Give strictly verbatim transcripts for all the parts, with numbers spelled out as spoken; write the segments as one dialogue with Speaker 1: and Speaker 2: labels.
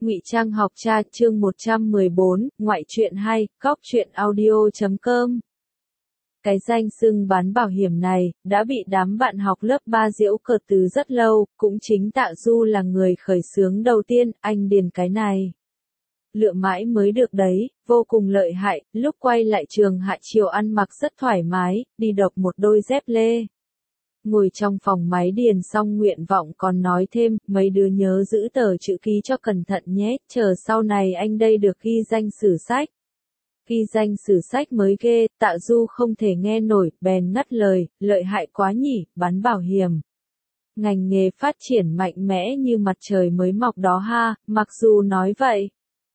Speaker 1: Ngụy Trang học cha chương một trăm mười bốn, ngoại truyện hay, cóc truyện audio chấm com. Cái danh xưng bán bảo hiểm này, đã bị đám bạn học lớp ba giễu cợt từ rất lâu, cũng chính Tạ Du là người khởi xướng đầu tiên, anh điền cái này. Lựa mãi mới được đấy, vô cùng lợi hại, lúc quay lại trường Hạ Triều ăn mặc rất thoải mái, đi độc một đôi dép lê. Ngồi trong phòng máy điền xong nguyện vọng còn nói thêm, mấy đứa nhớ giữ tờ chữ ký cho cẩn thận nhé, chờ sau này anh đây được ghi danh sử sách. Ghi danh sử sách mới ghê, Tạ Du không thể nghe nổi, bèn ngắt lời, lợi hại quá nhỉ, bán bảo hiểm. Ngành nghề phát triển mạnh mẽ như mặt trời mới mọc đó ha, mặc dù nói vậy.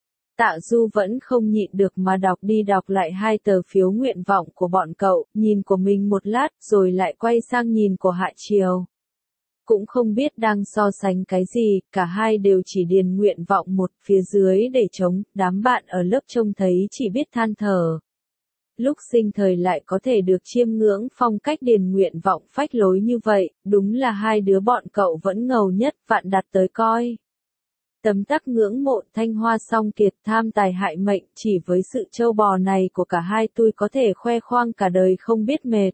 Speaker 1: Tạ Du vẫn không nhịn được mà đọc đi đọc lại hai tờ phiếu nguyện vọng của bọn cậu, nhìn của mình một lát, rồi lại quay sang nhìn của Hạ Triều. Cũng không biết đang so sánh cái gì, cả hai đều chỉ điền nguyện vọng một phía dưới để trống, đám bạn ở lớp trông thấy chỉ biết than thở. Lúc sinh thời lại có thể được chiêm ngưỡng phong cách điền nguyện vọng phách lối như vậy, đúng là hai đứa bọn cậu vẫn ngầu nhất, Vạn Đạt tới coi. Tấm tắc ngưỡng mộ Thanh Hoa song kiệt tham tài hại mệnh, chỉ với sự trâu bò này của cả hai tôi có thể khoe khoang cả đời không biết mệt.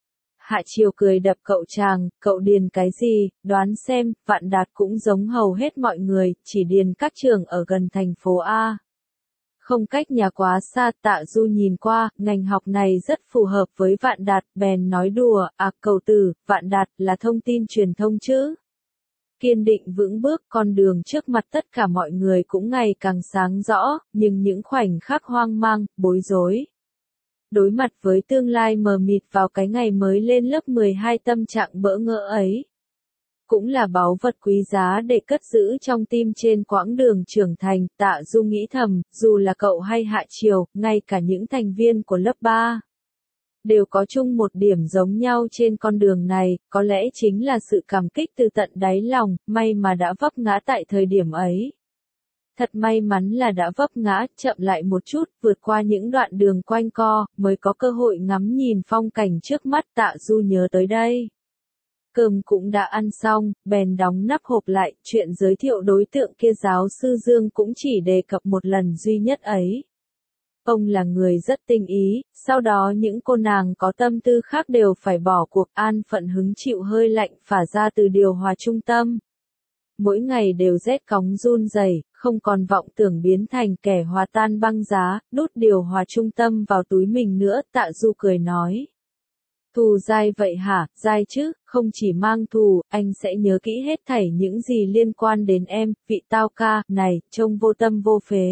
Speaker 1: Hạ Triều cười đập cậu chàng, cậu điền cái gì, đoán xem, Vạn Đạt cũng giống hầu hết mọi người, chỉ điền các trường ở gần thành phố A. Không cách nhà quá xa, Tạ Du nhìn qua, ngành học này rất phù hợp với Vạn Đạt, bèn nói đùa, à cậu tử, Vạn Đạt là thông tin truyền thông chứ. Kiên định vững bước, con đường trước mặt tất cả mọi người cũng ngày càng sáng rõ, nhưng những khoảnh khắc hoang mang, bối rối. Đối mặt với tương lai mờ mịt vào cái ngày mới lên lớp mười hai, tâm trạng bỡ ngỡ ấy. Cũng là báu vật quý giá để cất giữ trong tim trên quãng đường trưởng thành, Tạ Du nghĩ thầm, dù là cậu hay Hạ Triều, ngay cả những thành viên của lớp ba. Đều có chung một điểm giống nhau trên con đường này, có lẽ chính là sự cảm kích từ tận đáy lòng, may mà đã vấp ngã tại thời điểm ấy. Thật may mắn là đã vấp ngã, chậm lại một chút, vượt qua những đoạn đường quanh co, mới có cơ hội ngắm nhìn phong cảnh trước mắt. Tạ Du nhớ tới đây. Cơm cũng đã ăn xong, bèn đóng nắp hộp lại, chuyện giới thiệu đối tượng kia giáo sư Dương cũng chỉ đề cập một lần duy nhất ấy. Ông là người rất tinh ý, sau đó những cô nàng có tâm tư khác đều phải bỏ cuộc, an phận hứng chịu hơi lạnh phả ra từ điều hòa trung tâm. Mỗi ngày đều rét cóng run rẩy, không còn vọng tưởng biến thành kẻ hòa tan băng giá, đút điều hòa trung tâm vào túi mình nữa, Tạ Du cười nói. Thù dai vậy hả, dai chứ, không chỉ mang thù, anh sẽ nhớ kỹ hết thảy những gì liên quan đến em, vị tao ca, này, trông vô tâm vô phế.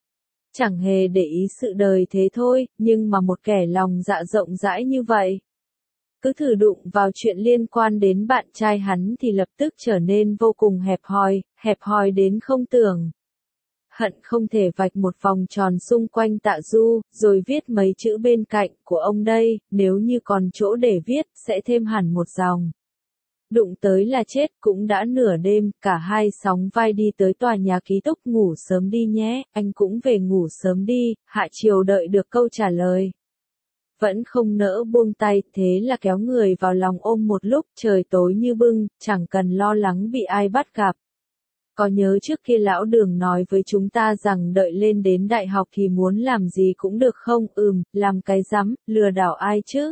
Speaker 1: Chẳng hề để ý sự đời thế thôi, nhưng mà một kẻ lòng dạ rộng rãi như vậy. Cứ thử đụng vào chuyện liên quan đến bạn trai hắn thì lập tức trở nên vô cùng hẹp hòi, hẹp hòi đến không tưởng. Hận không thể vạch một vòng tròn xung quanh Tạ Du, rồi viết mấy chữ bên cạnh của ông đây, nếu như còn chỗ để viết, sẽ thêm hẳn một dòng. Đụng tới là chết, cũng đã nửa đêm, cả hai sóng vai đi tới tòa nhà ký túc. Ngủ sớm đi nhé, anh cũng về ngủ sớm đi. Hạ Triều đợi được câu trả lời. Vẫn không nỡ buông tay, thế là kéo người vào lòng ôm một lúc, trời tối như bưng, chẳng cần lo lắng bị ai bắt gặp. Có nhớ trước kia lão Đường nói với chúng ta rằng đợi lên đến đại học thì muốn làm gì cũng được không? Ừm, làm cái rắm, lừa đảo ai chứ?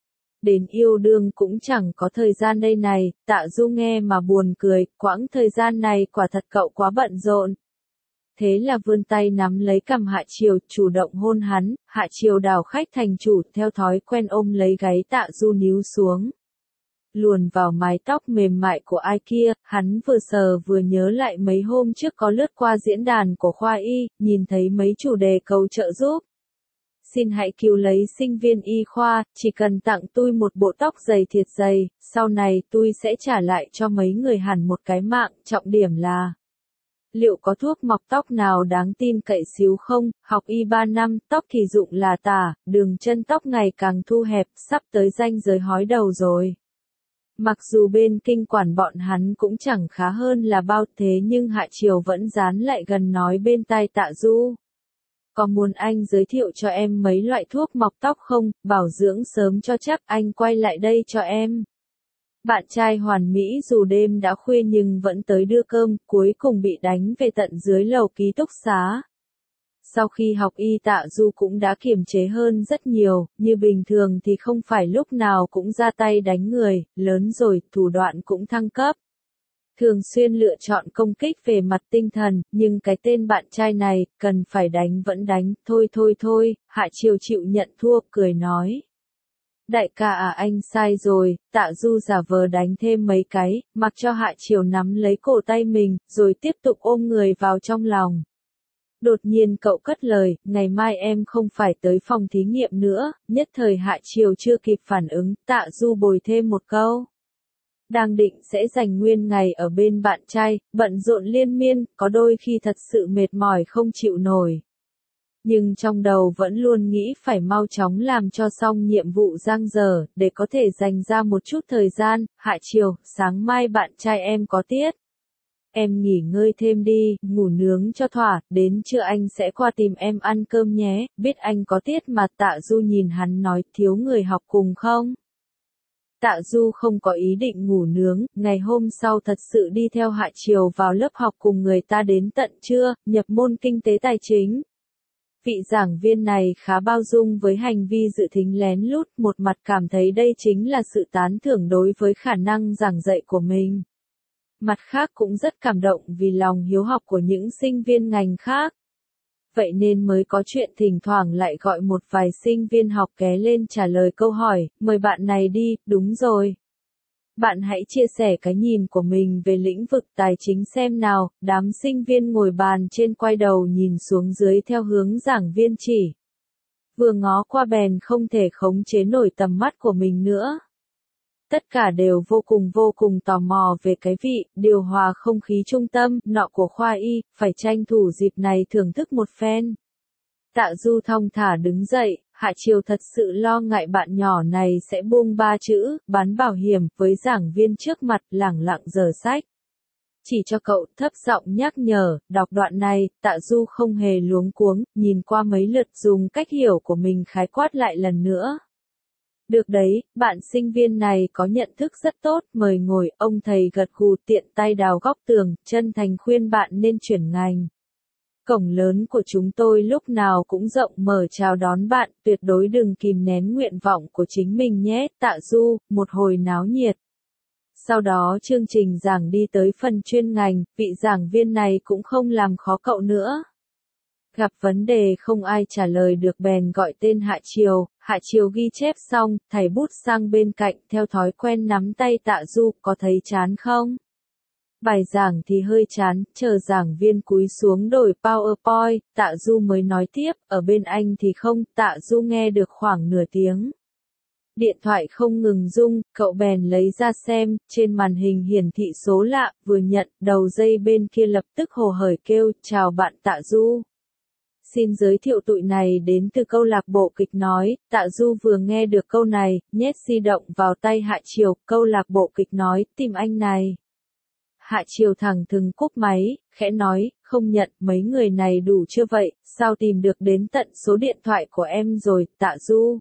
Speaker 1: Đến yêu đương cũng chẳng có thời gian đây này, Tạ Du nghe mà buồn cười, quãng thời gian này quả thật cậu quá bận rộn. Thế là vươn tay nắm lấy cằm Hạ Triều, chủ động hôn hắn, Hạ Triều đảo khách thành chủ, theo thói quen ôm lấy gáy Tạ Du níu xuống. Luồn vào mái tóc mềm mại của ai kia, hắn vừa sờ vừa nhớ lại mấy hôm trước có lướt qua diễn đàn của khoa y, nhìn thấy mấy chủ đề cầu trợ giúp. Xin hãy cứu lấy sinh viên y khoa, chỉ cần tặng tôi một bộ tóc dày thiệt dày, sau này tôi sẽ trả lại cho mấy người hẳn một cái mạng, trọng điểm là liệu có thuốc mọc tóc nào đáng tin cậy xíu không? Học y ba năm, tóc thì rụng là tả, đường chân tóc ngày càng thu hẹp, sắp tới ranh giới hói đầu rồi. Mặc dù bên kinh quản bọn hắn cũng chẳng khá hơn là bao, thế nhưng Hạ Triều vẫn dán lại gần nói bên tai Tạ Du. Có muốn anh giới thiệu cho em mấy loại thuốc mọc tóc không, bảo dưỡng sớm cho chắc, anh quay lại đây cho em. Bạn trai hoàn mỹ dù đêm đã khuya nhưng vẫn tới đưa cơm, cuối cùng bị đánh về tận dưới lầu ký túc xá. Sau khi học y Tạ Du cũng đã kiềm chế hơn rất nhiều, như bình thường thì không phải lúc nào cũng ra tay đánh người, lớn rồi, thủ đoạn cũng thăng cấp. Thường xuyên lựa chọn công kích về mặt tinh thần, nhưng cái tên bạn trai này, cần phải đánh vẫn đánh, thôi thôi thôi, Hạ Chiều chịu nhận thua, cười nói. Đại ca à, anh sai rồi. Tạ Du giả vờ đánh thêm mấy cái, mặc cho Hạ Chiều nắm lấy cổ tay mình, rồi tiếp tục ôm người vào trong lòng. Đột nhiên cậu cất lời, ngày mai em không phải tới phòng thí nghiệm nữa, nhất thời Hạ Chiều chưa kịp phản ứng, Tạ Du bồi thêm một câu. Đang định sẽ dành nguyên ngày ở bên bạn trai, bận rộn liên miên, có đôi khi thật sự mệt mỏi không chịu nổi. Nhưng trong đầu vẫn luôn nghĩ phải mau chóng làm cho xong nhiệm vụ giang dở, để có thể dành ra một chút thời gian. Hạ Chiều, sáng mai bạn trai em có tiết. Em nghỉ ngơi thêm đi, ngủ nướng cho thỏa, đến trưa anh sẽ qua tìm em ăn cơm nhé, biết anh có tiết mà. Tạ Du nhìn hắn nói, thiếu người học cùng không? Tạ Du không có ý định ngủ nướng, ngày hôm sau thật sự đi theo Hạ Chiều vào lớp học cùng người ta đến tận trưa, nhập môn kinh tế tài chính. Vị giảng viên này khá bao dung với hành vi dự thính lén lút, một mặt cảm thấy đây chính là sự tán thưởng đối với khả năng giảng dạy của mình. Mặt khác cũng rất cảm động vì lòng hiếu học của những sinh viên ngành khác. Vậy nên mới có chuyện thỉnh thoảng lại gọi một vài sinh viên học ké lên trả lời câu hỏi, mời bạn này đi, đúng rồi. Bạn hãy chia sẻ cái nhìn của mình về lĩnh vực tài chính xem nào. Đám sinh viên ngồi bàn trên quay đầu nhìn xuống dưới theo hướng giảng viên chỉ. Vừa ngó qua bèn không thể khống chế nổi tầm mắt của mình nữa. Tất cả đều vô cùng vô cùng tò mò về cái vị điều hòa không khí trung tâm nọ của khoa y, phải tranh thủ dịp này thưởng thức một phen. Tạ Du thong thả đứng dậy, Hạ Chiều thật sự lo ngại bạn nhỏ này sẽ buông ba chữ, bán bảo hiểm, với giảng viên trước mặt, lẳng lặng giở sách. Chỉ cho cậu, thấp giọng nhắc nhở, đọc đoạn này. Tạ Du không hề luống cuống, nhìn qua mấy lượt dùng cách hiểu của mình khái quát lại lần nữa. Được đấy, bạn sinh viên này có nhận thức rất tốt, mời ngồi. Ông thầy gật gù, tiện tay đào góc tường, chân thành khuyên bạn nên chuyển ngành. Cổng lớn của chúng tôi lúc nào cũng rộng mở chào đón bạn, tuyệt đối đừng kìm nén nguyện vọng của chính mình nhé. Tạ Du, một hồi náo nhiệt. Sau đó chương trình giảng đi tới phần chuyên ngành, vị giảng viên này cũng không làm khó cậu nữa. Gặp vấn đề không ai trả lời được bèn gọi tên Hạ Chiều. Hạ Chiều ghi chép xong, thầy bút sang bên cạnh, theo thói quen nắm tay Tạ Du, có thấy chán không? Bài giảng thì hơi chán, chờ giảng viên cúi xuống đổi PowerPoint, Tạ Du mới nói tiếp, ở bên anh thì không. Tạ Du nghe được khoảng nửa tiếng. Điện thoại không ngừng rung, cậu bèn lấy ra xem, trên màn hình hiển thị số lạ, vừa nhận, đầu dây bên kia lập tức hồ hởi kêu, chào bạn Tạ Du. Xin giới thiệu tụi này đến từ câu lạc bộ kịch nói. Tạ Du vừa nghe được câu này, nhét di động vào tay Hạ Chiều, câu lạc bộ kịch nói, tìm anh này. Hạ Chiều thẳng thừng cúp máy, khẽ nói, không nhận, mấy người này đủ chưa vậy, sao tìm được đến tận số điện thoại của em rồi. Tạ Du.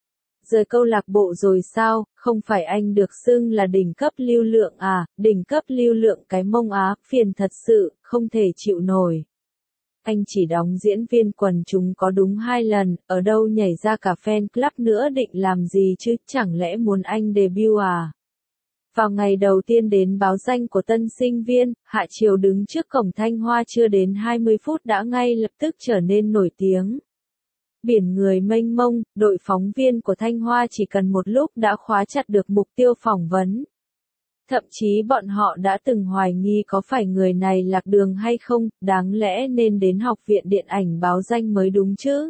Speaker 1: Rời câu lạc bộ rồi sao, không phải anh được xưng là đỉnh cấp lưu lượng à, đỉnh cấp lưu lượng cái mông á, phiền thật sự, không thể chịu nổi. Anh chỉ đóng diễn viên quần chúng có đúng hai lần, ở đâu nhảy ra cả fan club nữa, định làm gì chứ, chẳng lẽ muốn anh debut à? Vào ngày đầu tiên đến báo danh của tân sinh viên, Hạ Chiều đứng trước cổng Thanh Hoa chưa đến hai mươi phút đã ngay lập tức trở nên nổi tiếng. Biển người mênh mông, đội phóng viên của Thanh Hoa chỉ cần một lúc đã khóa chặt được mục tiêu phỏng vấn. Thậm chí bọn họ đã từng hoài nghi có phải người này lạc đường hay không, đáng lẽ nên đến học viện điện ảnh báo danh mới đúng chứ.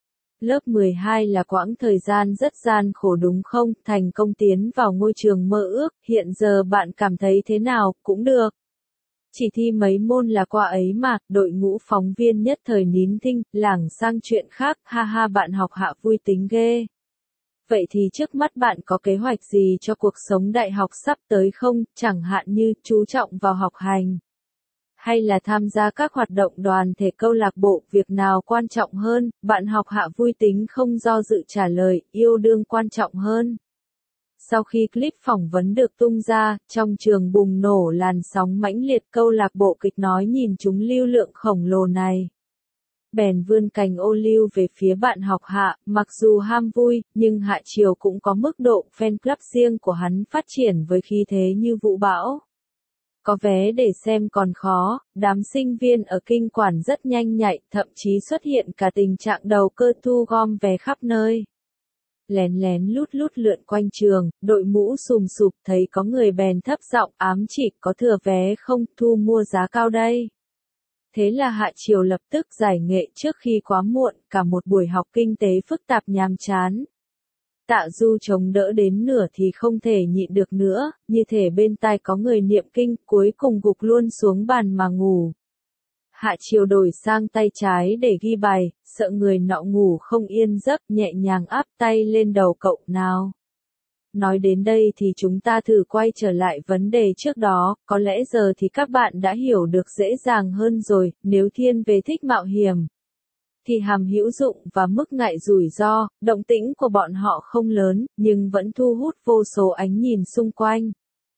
Speaker 1: Lớp mười hai là quãng thời gian rất gian khổ đúng không, thành công tiến vào ngôi trường mơ ước, hiện giờ bạn cảm thấy thế nào, cũng được. Chỉ thi mấy môn là qua ấy mà, đội ngũ phóng viên nhất thời nín thinh, lảng sang chuyện khác, ha ha bạn học Hạ vui tính ghê. Vậy thì trước mắt bạn có kế hoạch gì cho cuộc sống đại học sắp tới không, chẳng hạn như chú trọng vào học hành? Hay là tham gia các hoạt động đoàn thể câu lạc bộ, việc nào quan trọng hơn? Bạn học Hạ vui tính không do dự trả lời, yêu đương quan trọng hơn. Sau khi clip phỏng vấn được tung ra, trong trường bùng nổ làn sóng mãnh liệt, câu lạc bộ kịch nói nhìn chúng lưu lượng khổng lồ này. Bèn vươn cành ô liu về phía bạn học Hạ, mặc dù ham vui, nhưng Hạ Triều cũng có mức độ fan club riêng của hắn phát triển với khí thế như vũ bão. Có vé để xem còn khó, đám sinh viên ở kinh quản rất nhanh nhạy, thậm chí xuất hiện cả tình trạng đầu cơ thu gom vé khắp nơi. Lén lén lút lút lượn quanh trường, đội mũ sùm sụp, thấy có người bèn thấp giọng ám chỉ có thừa vé không, thu mua giá cao đây. Thế là Hạ Triều lập tức giải nghệ trước khi quá muộn, cả một buổi học kinh tế phức tạp nhàm chán. Tạ Du chống đỡ đến nửa thì không thể nhịn được nữa, như thể bên tai có người niệm kinh, cuối cùng gục luôn xuống bàn mà ngủ. Hạ Triều đổi sang tay trái để ghi bài, sợ người nọ ngủ không yên giấc, nhẹ nhàng áp tay lên đầu cậu nào. Nói đến đây thì chúng ta thử quay trở lại vấn đề trước đó, có lẽ giờ thì các bạn đã hiểu được dễ dàng hơn rồi, nếu thiên về thích mạo hiểm, thì hàm hữu dụng và mức ngại rủi ro, động tĩnh của bọn họ không lớn, nhưng vẫn thu hút vô số ánh nhìn xung quanh.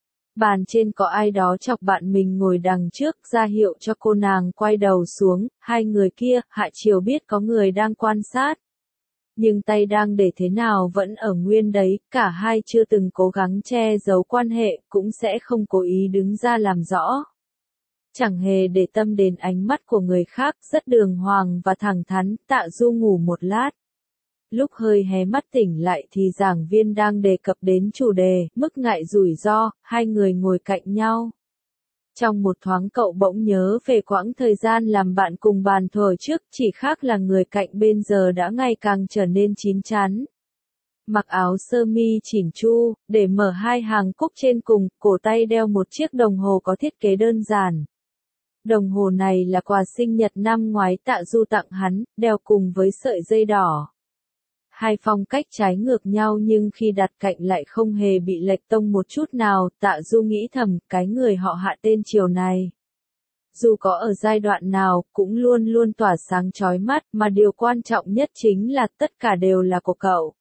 Speaker 1: Bàn trên có ai đó chọc bạn mình ngồi đằng trước, ra hiệu cho cô nàng quay đầu xuống, hai người kia, Hạ Triều biết có người đang quan sát. Nhưng tay đang để thế nào vẫn ở nguyên đấy, cả hai chưa từng cố gắng che giấu quan hệ, cũng sẽ không cố ý đứng ra làm rõ. Chẳng hề để tâm đến ánh mắt của người khác, rất đường hoàng và thẳng thắn, Tạ Du ngủ một lát. Lúc hơi hé mắt tỉnh lại thì giảng viên đang đề cập đến chủ đề, mức ngại rủi ro, hai người ngồi cạnh nhau. Trong một thoáng cậu bỗng nhớ về quãng thời gian làm bạn cùng bàn thuở trước, chỉ khác là người cạnh bên giờ đã ngày càng trở nên chín chắn. Mặc áo sơ mi chỉn chu, để mở hai hàng cúc trên cùng, cổ tay đeo một chiếc đồng hồ có thiết kế đơn giản. Đồng hồ này là quà sinh nhật năm ngoái Tạ Du tặng hắn, đeo cùng với sợi dây đỏ. Hai phong cách trái ngược nhau nhưng khi đặt cạnh lại không hề bị lệch tông một chút nào, Tạ Du nghĩ thầm, cái người họ Hạ tên Triều này. Dù có ở giai đoạn nào, cũng luôn luôn tỏa sáng chói mắt, mà điều quan trọng nhất chính là tất cả đều là của cậu.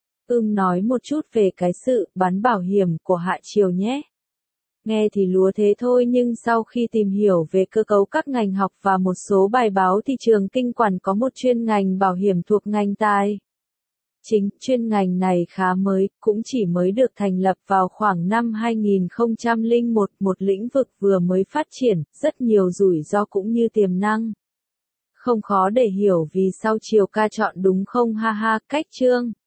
Speaker 1: Ưm nói một chút về cái sự bán bảo hiểm của Hạ Triều nhé. Nghe thì lúa thế thôi nhưng sau khi tìm hiểu về cơ cấu các ngành học và một số bài báo thì trường kinh quản có một chuyên ngành bảo hiểm thuộc ngành tài chính. Chuyên ngành này khá mới, cũng chỉ mới được thành lập vào khoảng năm hai nghìn không trăm lẻ một, một lĩnh vực vừa mới phát triển, rất nhiều rủi ro cũng như tiềm năng. Không khó để hiểu vì sao Triều ca chọn đúng không ha ha, cách chương.